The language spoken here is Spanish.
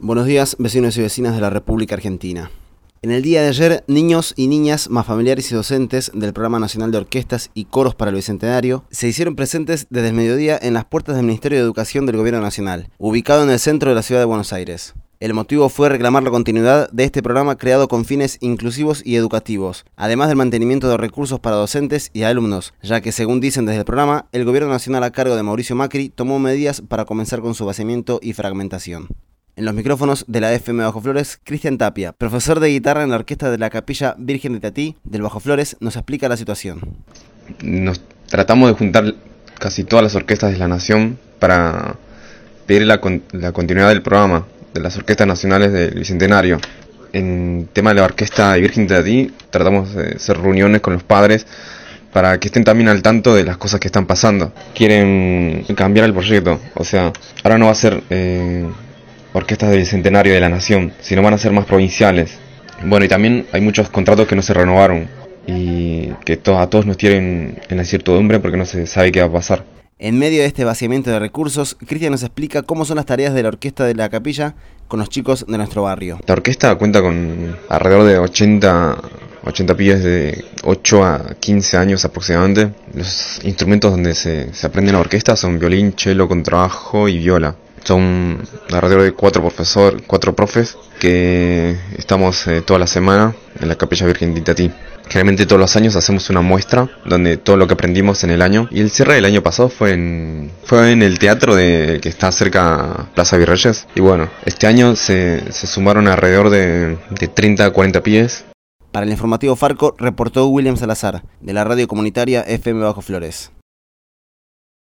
Buenos días, vecinos y vecinas de la República Argentina. En el día de ayer, niños y niñas, más familiares y docentes del Programa Nacional de Orquestas y Coros para el Bicentenario se hicieron presentes desde el mediodía en las puertas del Ministerio de Educación del Gobierno Nacional, ubicado en el centro de la ciudad de Buenos Aires. El motivo fue reclamar la continuidad de este programa creado con fines inclusivos y educativos, además del mantenimiento de recursos para docentes y alumnos, ya que, según dicen desde el programa, el Gobierno Nacional a cargo de Mauricio Macri tomó medidas para comenzar con su vaciamiento y fragmentación. En los micrófonos de la FM Bajo Flores, Cristian Tapia, profesor de guitarra en la orquesta de la Capilla Virgen de Itatí del Bajo Flores, nos explica la situación. Nos tratamos de juntar casi todas las orquestas de la nación para pedir la continuidad del programa de las orquestas nacionales del Bicentenario. En tema de la orquesta Virgen de Itatí, tratamos de hacer reuniones con los padres para que estén también al tanto de las cosas que están pasando. Quieren cambiar el proyecto, o sea, ahora no va a ser orquestas del Bicentenario de la Nación, sino van a ser más provinciales. Bueno, y también hay muchos contratos que no se renovaron y que a todos nos tienen en la incertidumbre porque no se sabe qué va a pasar. En medio de este vaciamiento de recursos, Cristian nos explica cómo son las tareas de la orquesta de la Capilla con los chicos de nuestro barrio. La orquesta cuenta con alrededor de 80 pibes de 8 a 15 años aproximadamente. Los instrumentos donde se aprende en la orquesta son violín, cello, contrabajo y viola. Son alrededor de 4 profes que estamos toda la semana en la Capilla Virgen de Itatí. Generalmente todos los años hacemos una muestra donde todo lo que aprendimos en el año. Y el cierre del año pasado fue en el teatro que está cerca Plaza Virreyes. Y bueno, este año se sumaron alrededor de 30 a 40 pibes. Para el informativo Farco reportó William Salazar, de la radio comunitaria FM Bajo Flores.